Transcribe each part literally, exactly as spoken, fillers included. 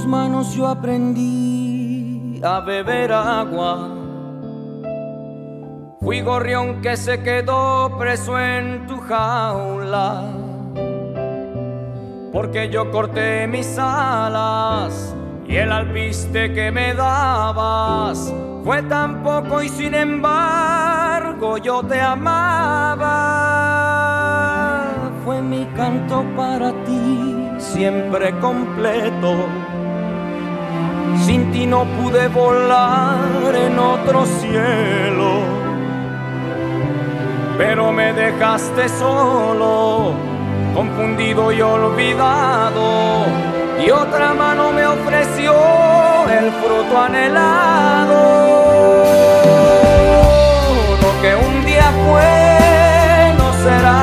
manos yo aprendí a beber agua. Fui gorrión que se quedó preso en tu jaula, porque yo corté mis alas y el alpiste que me dabas fue tan poco y sin embargo yo te amaba. Fue mi canto para ti siempre completo. Sin ti no pude volar en otro cielo, pero me dejaste solo, confundido y olvidado, y otra mano me ofreció el fruto anhelado. Lo que un día fue no será.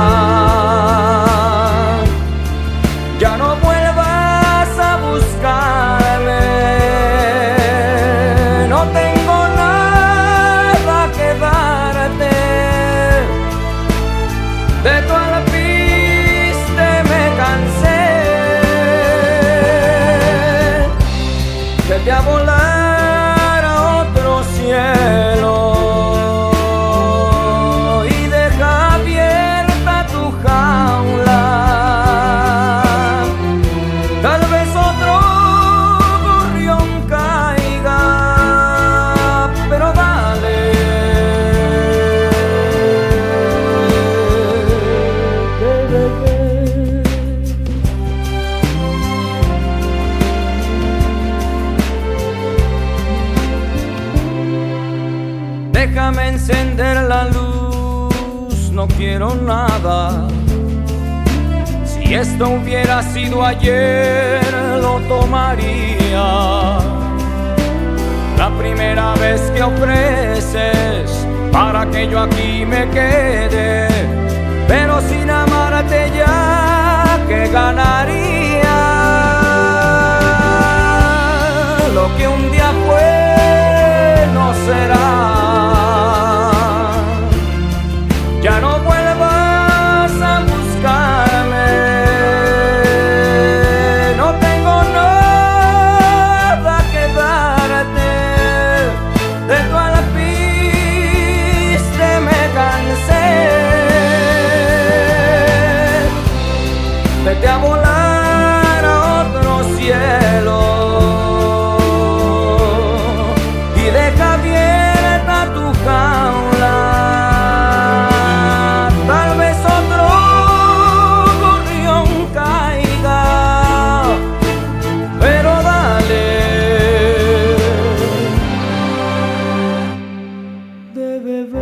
Ya no vuelvas a buscarme, no tengo nada que darte. De tu alpiste me cansé, vete a volar a otro cielo y deja abierta tu jaula. Tal vez otro gorrión caiga, pero dale. Déjame encender la luz, no quiero nada. Si esto hubiera sido ayer, lo tomaría. La primera vez que ofreces para que yo aquí me quede, pero sin amarte ya, ¿qué ganaría? Lo que un día fue no será. Ya no vuelvas a buscarme, no tengo nada que darte. De tu alpiste me cansé, vete a volar a otro cielo y deja abierta tu jaula. Bebé.